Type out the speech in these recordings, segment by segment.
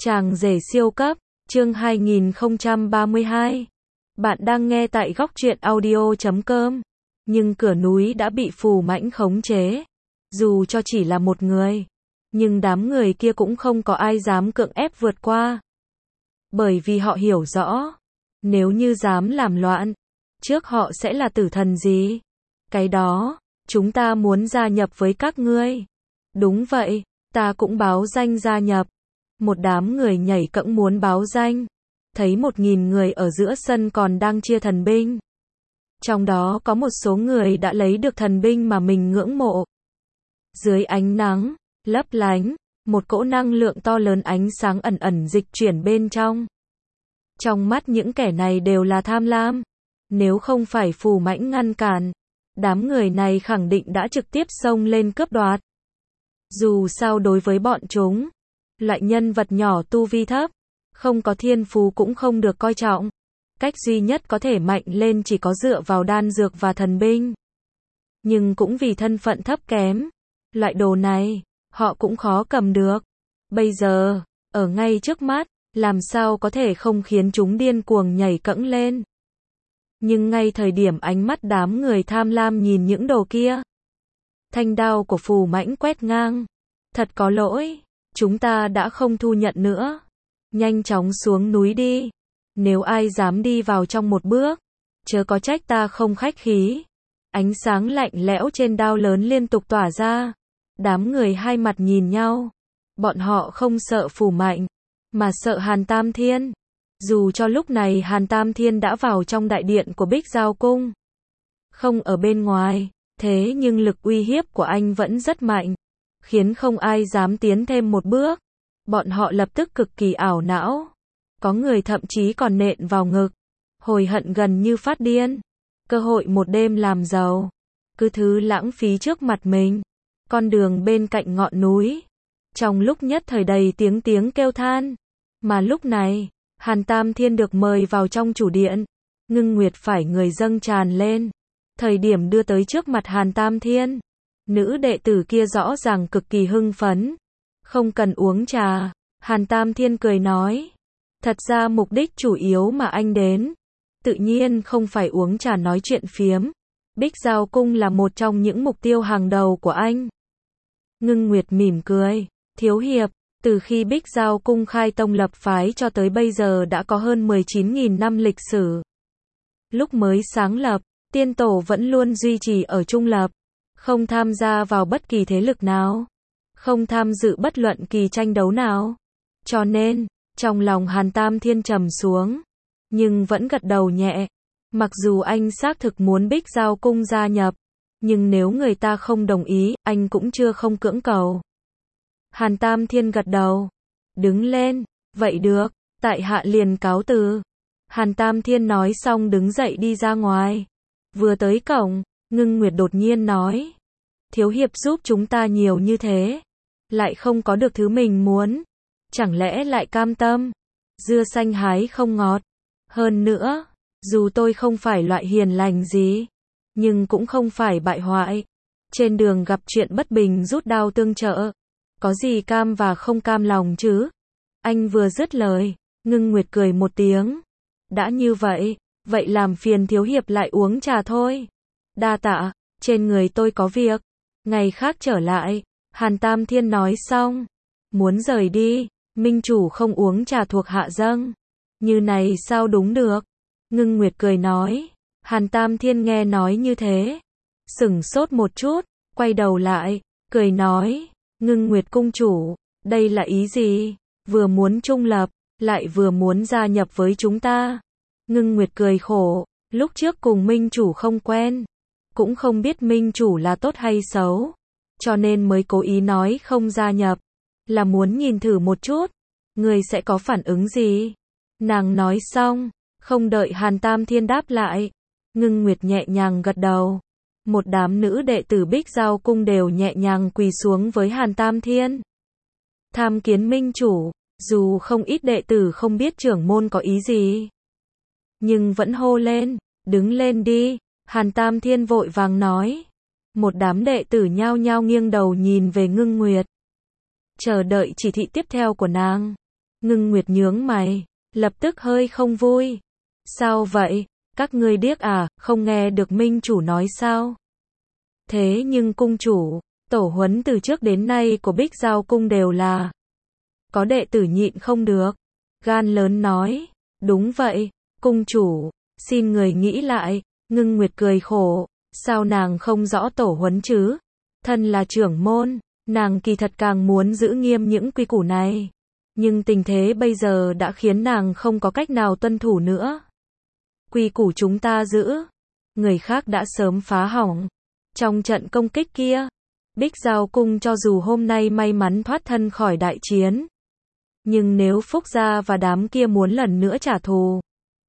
Chàng rể siêu cấp, chương 2032. Bạn đang nghe tại góc truyện audio.com. Nhưng cửa núi đã bị Phù Mãnh khống chế. Dù cho chỉ là một người, nhưng đám người kia cũng không có ai dám cưỡng ép vượt qua. Bởi vì họ hiểu rõ, nếu như dám làm loạn, trước họ sẽ là tử thần gì? Cái đó, chúng ta muốn gia nhập với các ngươi. Đúng vậy, ta cũng báo danh gia nhập. Một đám người nhảy cẫng muốn báo danh. Thấy 1000 người ở giữa sân còn đang chia thần binh. Trong đó có một số người đã lấy được thần binh mà mình ngưỡng mộ. Dưới ánh nắng, lấp lánh, một cỗ năng lượng to lớn ánh sáng ẩn ẩn dịch chuyển bên trong. Trong mắt những kẻ này đều là tham lam. Nếu không phải Phù Mãnh ngăn cản, đám người này khẳng định đã trực tiếp xông lên cướp đoạt. Dù sao đối với bọn chúng, loại nhân vật nhỏ tu vi thấp, không có thiên phú cũng không được coi trọng. Cách duy nhất có thể mạnh lên chỉ có dựa vào đan dược và thần binh. Nhưng cũng vì thân phận thấp kém, loại đồ này, họ cũng khó cầm được. Bây giờ, ở ngay trước mắt, làm sao có thể không khiến chúng điên cuồng nhảy cẫng lên. Nhưng ngay thời điểm ánh mắt đám người tham lam nhìn những đồ kia, thanh đao của Phù Mãnh quét ngang. Thật có lỗi, chúng ta đã không thu nhận nữa. Nhanh chóng xuống núi đi. Nếu ai dám đi vào trong một bước, chớ có trách ta không khách khí. Ánh sáng lạnh lẽo trên đao lớn liên tục tỏa ra. Đám người hai mặt nhìn nhau. Bọn họ không sợ Phù Mãnh, mà sợ Hàn Tam Thiên. Dù cho lúc này Hàn Tam Thiên đã vào trong đại điện của Bích Giao Cung, không ở bên ngoài, thế nhưng lực uy hiếp của anh vẫn rất mạnh, khiến không ai dám tiến thêm một bước. Bọn họ lập tức cực kỳ ảo não. Có người thậm chí còn nện vào ngực, hối hận gần như phát điên. Cơ hội một đêm làm giàu, cứ thứ lãng phí trước mặt mình. Con đường bên cạnh ngọn núi, trong lúc nhất thời đầy tiếng kêu than. Mà lúc này, Hàn Tam Thiên được mời vào trong chủ điện. Ngưng Nguyệt phải người dâng tràn lên. Thời điểm đưa tới trước mặt Hàn Tam Thiên, nữ đệ tử kia rõ ràng cực kỳ hưng phấn. Không cần uống trà, Hàn Tam Thiên cười nói. Thật ra mục đích chủ yếu mà anh đến, tự nhiên không phải uống trà nói chuyện phiếm. Bích Giao Cung là một trong những mục tiêu hàng đầu của anh. Ngưng Nguyệt mỉm cười. Thiếu hiệp, từ khi Bích Giao Cung khai tông lập phái cho tới bây giờ đã có hơn 19.000 năm lịch sử. Lúc mới sáng lập, tiên tổ vẫn luôn duy trì ở trung lập, không tham gia vào bất kỳ thế lực nào, không tham dự bất luận kỳ tranh đấu nào. Cho nên, trong lòng Hàn Tam Thiên trầm xuống, nhưng vẫn gật đầu nhẹ. Mặc dù anh xác thực muốn Bích Giao Cung gia nhập, nhưng nếu người ta không đồng ý, anh cũng chưa không cưỡng cầu. Hàn Tam Thiên gật đầu. Đứng lên, vậy được, tại hạ liền cáo từ. Hàn Tam Thiên nói xong đứng dậy đi ra ngoài. Vừa tới cổng, Ngưng Nguyệt đột nhiên nói. Thiếu hiệp giúp chúng ta nhiều như thế, lại không có được thứ mình muốn. Chẳng lẽ lại cam tâm? Dưa xanh hái không ngọt. Hơn nữa, dù tôi không phải loại hiền lành gì, nhưng cũng không phải bại hoại. Trên đường gặp chuyện bất bình rút đao tương trợ. Có gì cam và không cam lòng chứ? Anh vừa dứt lời, Ngưng Nguyệt cười một tiếng. Đã như vậy, vậy làm phiền thiếu hiệp lại uống trà thôi. Đa tạ, trên người tôi có việc. Ngày khác trở lại. Hàn Tam Thiên nói xong, muốn rời đi. Minh chủ không uống trà thuộc hạ dâng. Như này sao đúng được? Ngưng Nguyệt cười nói. Hàn Tam Thiên nghe nói như thế, sửng sốt một chút, quay đầu lại, cười nói. Ngưng Nguyệt cung chủ, đây là ý gì? Vừa muốn trung lập, lại vừa muốn gia nhập với chúng ta. Ngưng Nguyệt cười khổ, lúc trước cùng Minh chủ không quen, cũng không biết Minh chủ là tốt hay xấu, cho nên mới cố ý nói không gia nhập, là muốn nhìn thử một chút, người sẽ có phản ứng gì. Nàng nói xong, không đợi Hàn Tam Thiên đáp lại, Ngưng Nguyệt nhẹ nhàng gật đầu. Một đám nữ đệ tử Bích Giao Cung đều nhẹ nhàng quỳ xuống với Hàn Tam Thiên. Tham kiến Minh chủ, dù không ít đệ tử không biết trưởng môn có ý gì, nhưng vẫn hô lên, đứng lên đi. Hàn Tam Thiên vội vàng nói. Một đám đệ tử nhao nhao nghiêng đầu nhìn về Ngưng Nguyệt, chờ đợi chỉ thị tiếp theo của nàng. Ngưng Nguyệt nhướng mày, lập tức hơi không vui. Sao vậy? Các ngươi điếc à, không nghe được minh chủ nói sao? Thế nhưng cung chủ, tổ huấn từ trước đến nay của Bích Giao cung đều là có đệ tử nhịn không được. Gan lớn nói, đúng vậy, cung chủ, xin người nghĩ lại. Ngưng Nguyệt cười khổ, sao nàng không rõ tổ huấn chứ? Thân là trưởng môn, nàng kỳ thật càng muốn giữ nghiêm những quy củ này. Nhưng tình thế bây giờ đã khiến nàng không có cách nào tuân thủ nữa. Quy củ chúng ta giữ, người khác đã sớm phá hỏng. Trong trận công kích kia, Bích Giao cung cho dù hôm nay may mắn thoát thân khỏi đại chiến, nhưng nếu Phúc Gia và đám kia muốn lần nữa trả thù,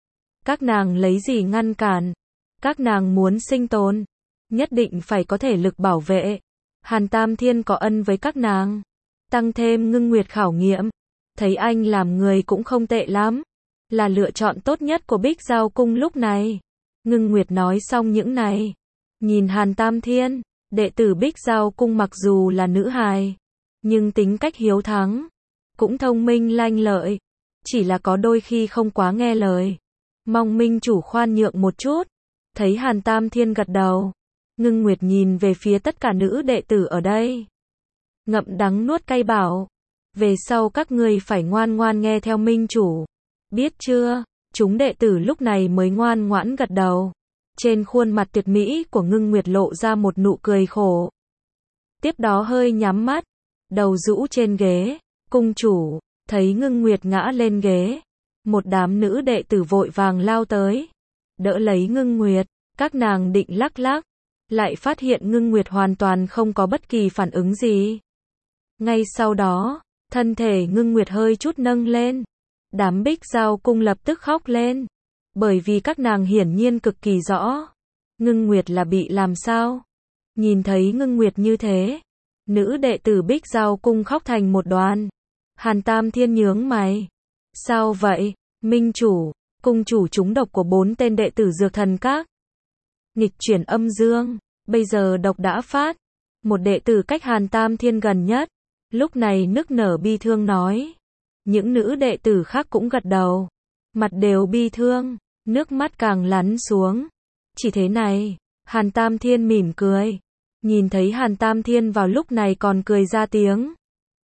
các nàng lấy gì ngăn cản? Các nàng muốn sinh tồn, nhất định phải có thể lực bảo vệ. Hàn Tam Thiên có ân với các nàng, tăng thêm Ngưng Nguyệt khảo nghiệm, thấy anh làm người cũng không tệ lắm, là lựa chọn tốt nhất của Bích Giao cung lúc này. Ngưng Nguyệt nói xong những này, nhìn Hàn Tam Thiên, đệ tử Bích Giao cung mặc dù là nữ hài, nhưng tính cách hiếu thắng, cũng thông minh lanh lợi, chỉ là có đôi khi không quá nghe lời. Mong minh chủ khoan nhượng một chút. Thấy Hàn Tam Thiên gật đầu, Ngưng Nguyệt nhìn về phía tất cả nữ đệ tử ở đây. Ngậm đắng nuốt cay bảo, về sau các ngươi phải ngoan ngoan nghe theo minh chủ. Biết chưa? Chúng đệ tử lúc này mới ngoan ngoãn gật đầu. Trên khuôn mặt tuyệt mỹ của Ngưng Nguyệt lộ ra một nụ cười khổ. Tiếp đó hơi nhắm mắt, đầu rũ trên ghế. Cung chủ, thấy Ngưng Nguyệt ngã lên ghế, một đám nữ đệ tử vội vàng lao tới, đỡ lấy Ngưng Nguyệt. Các nàng định lắc lắc, lại phát hiện Ngưng Nguyệt hoàn toàn không có bất kỳ phản ứng gì. Ngay sau đó, thân thể Ngưng Nguyệt hơi chút nâng lên. Đám Bích Giao cung lập tức khóc lên, bởi vì các nàng hiển nhiên cực kỳ rõ, Ngưng Nguyệt là bị làm sao. Nhìn thấy Ngưng Nguyệt như thế, nữ đệ tử Bích Giao cung khóc thành một đoàn. Hàn Tam Thiên nhướng mày. Sao vậy, minh chủ? Cung chủ trúng độc của 4 tên đệ tử Dược Thần Các. Nghịch chuyển âm dương, bây giờ độc đã phát. Một đệ tử cách Hàn Tam Thiên gần nhất, lúc này nức nở bi thương nói. Những nữ đệ tử khác cũng gật đầu, mặt đều bi thương, nước mắt càng lăn xuống. Chỉ thế này, Hàn Tam Thiên mỉm cười. Nhìn thấy Hàn Tam Thiên vào lúc này còn cười ra tiếng.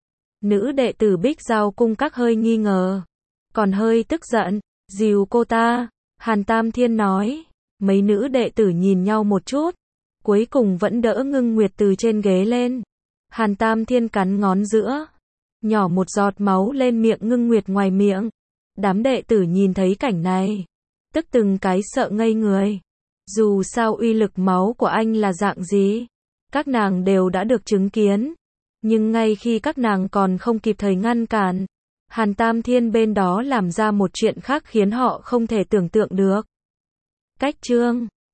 Nữ đệ tử Bích Giao cung các hơi nghi ngờ, còn hơi tức giận, dìu cô ta. Hàn Tam Thiên nói. Mấy nữ đệ tử nhìn nhau một chút, cuối cùng vẫn đỡ Ngưng Nguyệt từ trên ghế lên. Hàn Tam Thiên cắn ngón giữa, nhỏ một giọt máu lên miệng Ngưng Nguyệt ngoài miệng. Đám đệ tử nhìn thấy cảnh này, tức từng cái sợ ngây người. Dù sao uy lực máu của anh là dạng gì, các nàng đều đã được chứng kiến. Nhưng ngay khi các nàng còn không kịp thời ngăn cản, Hàn Tam Thiên bên đó làm ra một chuyện khác khiến họ không thể tưởng tượng được. Cách chương